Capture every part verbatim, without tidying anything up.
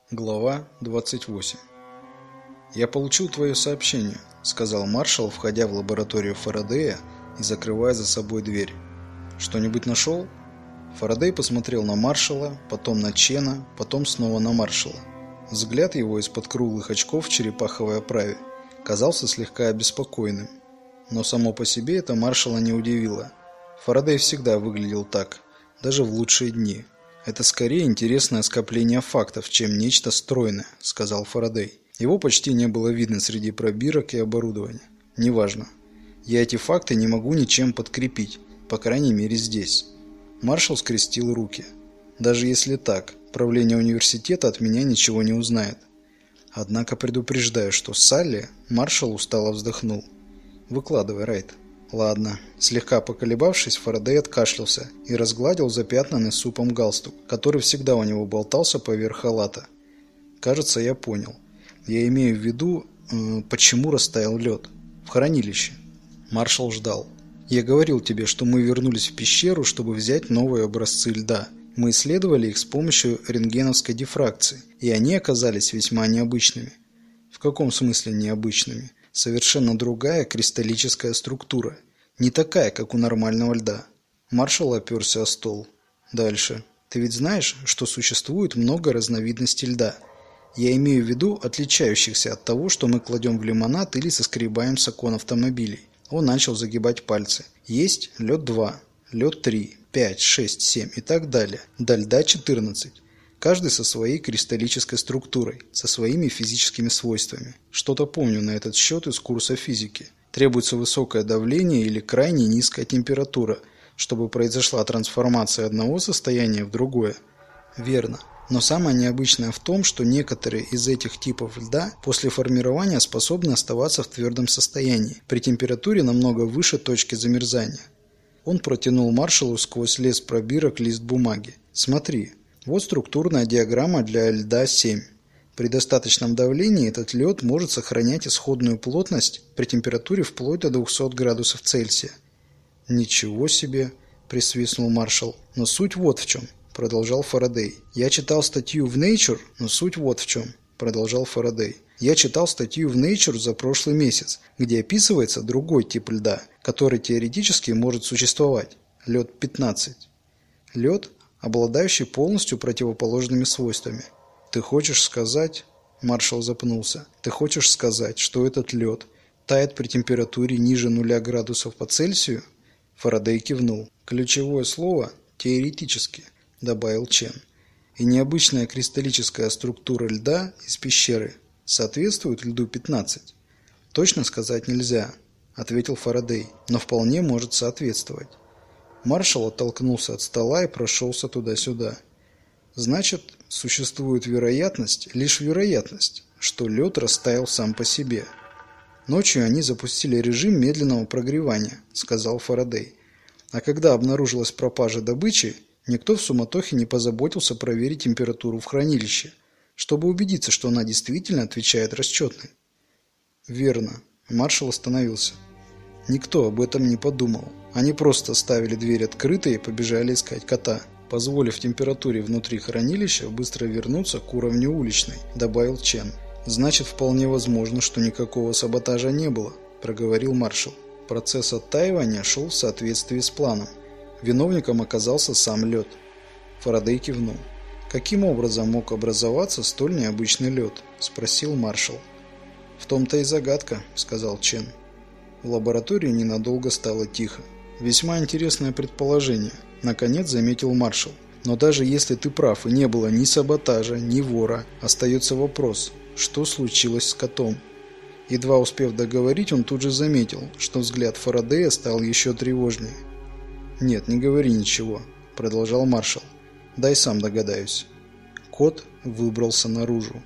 Глава двадцать восемь. «Я получил твое сообщение», — сказал маршал, входя в лабораторию Фарадея и закрывая за собой дверь. «Что-нибудь нашел?» Фарадей посмотрел на маршала, потом на Чена, потом снова на маршала. Взгляд его из-под круглых очков в черепаховой оправе казался слегка обеспокоенным. Но само по себе это маршала не удивило. Фарадей всегда выглядел так, даже в лучшие дни. «Это скорее интересное скопление фактов, чем нечто стройное», — сказал Фарадей. Его почти не было видно среди пробирок и оборудования. «Неважно. Я эти факты не могу ничем подкрепить, по крайней мере здесь». Маршал скрестил руки. «Даже если так, правление университета от меня ничего не узнает. Однако предупреждаю, что Салли...» Маршал устало вздохнул. «Выкладывай, Райт». «Ладно». Слегка поколебавшись, Фарадей откашлялся и разгладил запятнанный супом галстук, который всегда у него болтался поверх халата. «Кажется, я понял. Я имею в виду, э, почему растаял лед. В хранилище». Маршал ждал. «Я говорил тебе, что мы вернулись в пещеру, чтобы взять новые образцы льда. Мы исследовали их с помощью рентгеновской дифракции, и они оказались весьма необычными». «В каком смысле необычными?» «Совершенно другая кристаллическая структура. Не такая, как у нормального льда». Маршал оперся о стол. «Дальше. Ты ведь знаешь, что существует много разновидностей льда? Я имею в виду отличающихся от того, что мы кладем в лимонад или соскребаем с окон автомобилей». Он начал загибать пальцы. «Есть лед два, лед три, пять, шесть, семь и так далее. До льда четырнадцать. Каждый со своей кристаллической структурой, со своими физическими свойствами. Что-то помню на этот счет из курса физики. Требуется высокое давление или крайне низкая температура, чтобы произошла трансформация одного состояния в другое». «Верно. Но самое необычное в том, что некоторые из этих типов льда после формирования способны оставаться в твердом состоянии, при температуре намного выше точки замерзания». Он протянул маршалу сквозь лес пробирок лист бумаги. «Смотри. Вот структурная диаграмма для льда семь. При достаточном давлении этот лед может сохранять исходную плотность при температуре вплоть до двухсот градусов Цельсия». «Ничего себе!» – присвистнул маршал. «Но суть вот в чем», – продолжал Фарадей. «Я читал статью в Nature, но суть вот в чем», – продолжал Фарадей. «Я читал статью в Nature за прошлый месяц, где описывается другой тип льда, который теоретически может существовать. Лед пятнадцать. Лед, обладающий полностью противоположными свойствами. Ты хочешь сказать...» Маршал запнулся. «Ты хочешь сказать, что этот лед тает при температуре ниже нуля градусов по Цельсию?» Фарадей кивнул. «Ключевое слово «теоретически», — добавил Чен. «И необычная кристаллическая структура льда из пещеры соответствует льду пятнадцать?» «Точно сказать нельзя», — ответил Фарадей, «но вполне может соответствовать». Маршал оттолкнулся от стола и прошелся туда-сюда. «Значит, существует вероятность, лишь вероятность, что лед растаял сам по себе». «Ночью они запустили режим медленного прогревания», — сказал Фарадей. «А когда обнаружилась пропажа добычи, никто в суматохе не позаботился проверить температуру в хранилище, чтобы убедиться, что она действительно отвечает расчетной». «Верно». Маршал остановился. «Никто об этом не подумал. Они просто оставили дверь открытой и побежали искать кота, позволив температуре внутри хранилища быстро вернуться к уровню уличной», — добавил Чен. «Значит, вполне возможно, что никакого саботажа не было», — проговорил маршал. Процесс оттаивания шел в соответствии с планом. Виновником оказался сам лед. Фарадей кивнул. «Каким образом мог образоваться столь необычный лед?» — спросил маршал. «В том-то и загадка», — сказал Чен. В лаборатории ненадолго стало тихо. «Весьма интересное предположение», — наконец заметил маршал. «Но даже если ты прав и не было ни саботажа, ни вора, остается вопрос, что случилось с котом?» Едва успев договорить, он тут же заметил, что взгляд Фарадея стал еще тревожнее. «Нет, не говори ничего», — продолжал маршал. «Дай сам догадаюсь». Кот выбрался наружу.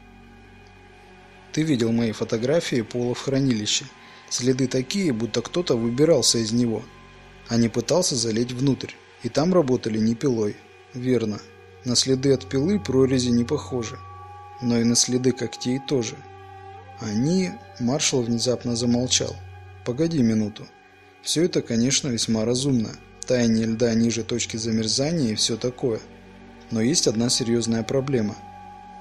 «Ты видел мои фотографии пола в хранилище. Следы такие, будто кто-то выбирался из него, а не пытался залезть внутрь. И там работали не пилой». «Верно. На следы от пилы прорези не похожи. Но и на следы когтей тоже. Они...» Маршал внезапно замолчал. «Погоди минуту. Все это, конечно, весьма разумно. Таяние льда ниже точки замерзания и все такое. Но есть одна серьезная проблема».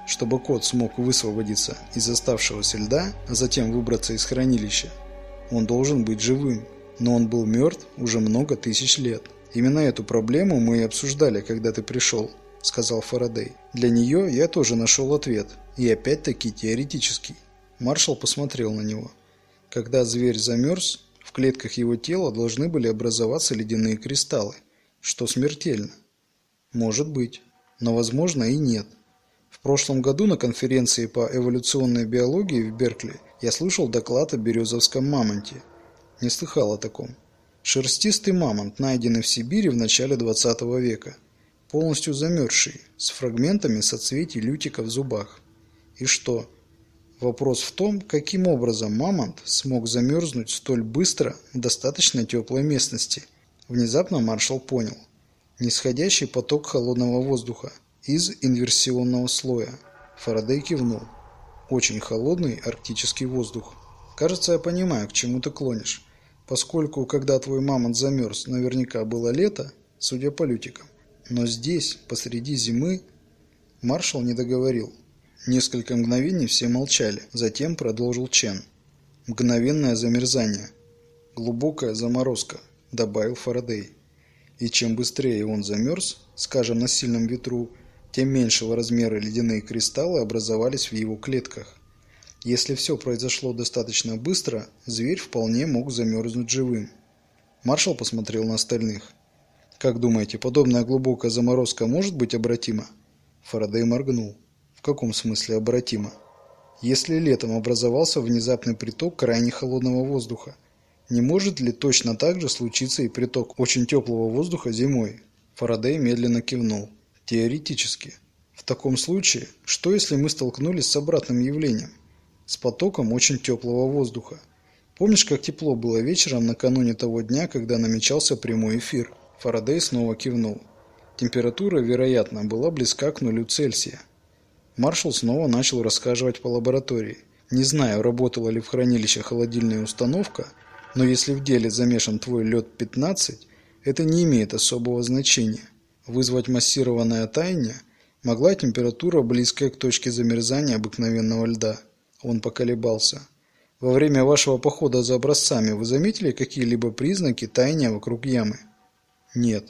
чтобы кот смог высвободиться из оставшегося льда, а затем выбраться из хранилища, он должен быть живым. Но он был мертв уже много тысяч лет. Именно эту проблему мы и обсуждали, когда ты пришел, сказал Фарадей. Для нее я тоже нашел ответ, и опять-таки теоретический. Маршал посмотрел на него. Когда зверь замерз, в клетках его тела должны были образоваться ледяные кристаллы, что смертельно. Может быть, но возможно и нет. В прошлом году на конференции по эволюционной биологии в Беркли я слышал доклад о березовском мамонте. Не слыхал о таком. Шерстистый мамонт, найденный в Сибири в начале двадцатого века, полностью замерзший, с фрагментами соцветий лютика в зубах. И что? Вопрос в том, каким образом мамонт смог замерзнуть столь быстро в достаточно теплой местности. Внезапно маршал понял. Нисходящий поток холодного воздуха из инверсионного слоя. Фарадей кивнул. Очень холодный арктический воздух. Кажется, я понимаю, к чему ты клонишь. Поскольку, когда твой мамонт замерз, наверняка было лето, судя по лютикам. Но здесь, посреди зимы, маршал не договорил. Несколько мгновений все молчали, затем продолжил Чен. Мгновенное замерзание. Глубокая заморозка, добавил Фарадей. И чем быстрее он замерз, скажем, на сильном ветру, тем меньшего размера ледяные кристаллы образовались в его клетках. Если все произошло достаточно быстро, зверь вполне мог замерзнуть живым. Маршал посмотрел на остальных. «Как думаете, подобная глубокая заморозка может быть обратима?» Фарадей моргнул. «В каком смысле обратима?» «Если летом образовался внезапный приток крайне холодного воздуха, не может ли точно так же случиться и приток очень теплого воздуха зимой?» Фарадей медленно кивнул. «Теоретически. В таком случае, что если мы столкнулись с обратным явлением? С потоком очень теплого воздуха. Помнишь, как тепло было вечером накануне того дня, когда намечался прямой эфир?» Фарадей снова кивнул. Температура, вероятно, была близка к нулю Цельсия. Маршал снова начал расхаживать по лаборатории. Не знаю, работала ли в хранилище холодильная установка, но если в деле замешан твой лед пятнадцать, это не имеет особого значения. Вызвать массированное таяние могла температура, близкая к точке замерзания обыкновенного льда. Он поколебался. Во время вашего похода за образцами вы заметили какие-либо признаки таяния вокруг ямы? Нет.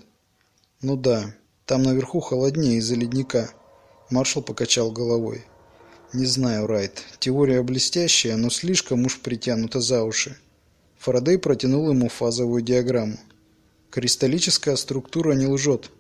Ну да, там наверху холоднее из-за ледника. Маршал покачал головой. Не знаю, Райт, теория блестящая, но слишком уж притянута за уши. Фарадей протянул ему фазовую диаграмму. Кристаллическая структура не лжет.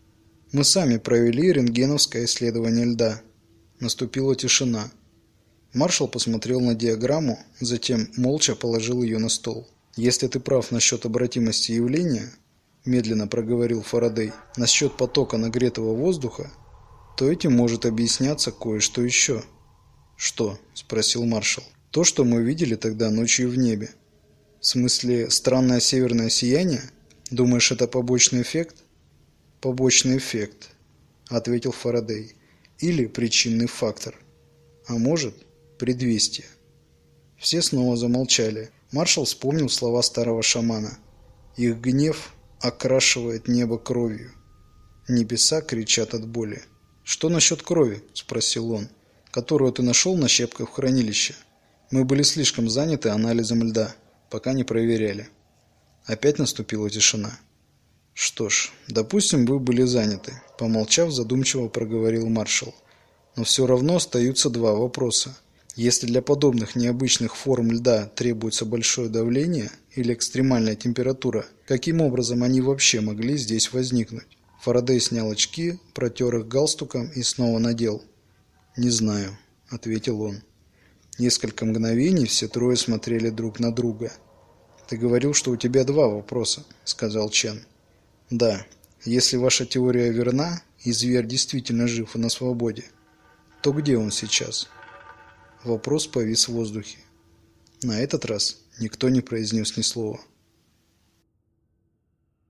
Мы сами провели рентгеновское исследование льда. Наступила тишина. Маршал посмотрел на диаграмму, затем молча положил ее на стол. «Если ты прав насчет обратимости явления, — медленно проговорил Фарадей, — насчет потока нагретого воздуха, то этим может объясняться кое-что еще». «Что?» — спросил маршал. «То, что мы видели тогда ночью в небе». «В смысле, странное северное сияние? Думаешь, это побочный эффект?» «Побочный эффект», — ответил Фарадей. «Или причинный фактор. А может, предвестие». Все снова замолчали. Маршал вспомнил слова старого шамана. «Их гнев окрашивает небо кровью. Небеса кричат от боли». «Что насчет крови?» – спросил он. «Которую ты нашел на щепках в хранилище. Мы были слишком заняты анализом льда, пока не проверяли». Опять наступила тишина. «Что ж, допустим, вы были заняты», – помолчав, задумчиво проговорил маршал. «Но все равно остаются два вопроса. Если для подобных необычных форм льда требуется большое давление или экстремальная температура, каким образом они вообще могли здесь возникнуть?» Фарадей снял очки, протер их галстуком и снова надел. «Не знаю», — ответил он. Несколько мгновений все трое смотрели друг на друга. «Ты говорил, что у тебя два вопроса», — сказал Чен. «Да, если ваша теория верна, и зверь действительно жив и на свободе, то где он сейчас?» Вопрос повис в воздухе. На этот раз никто не произнес ни слова.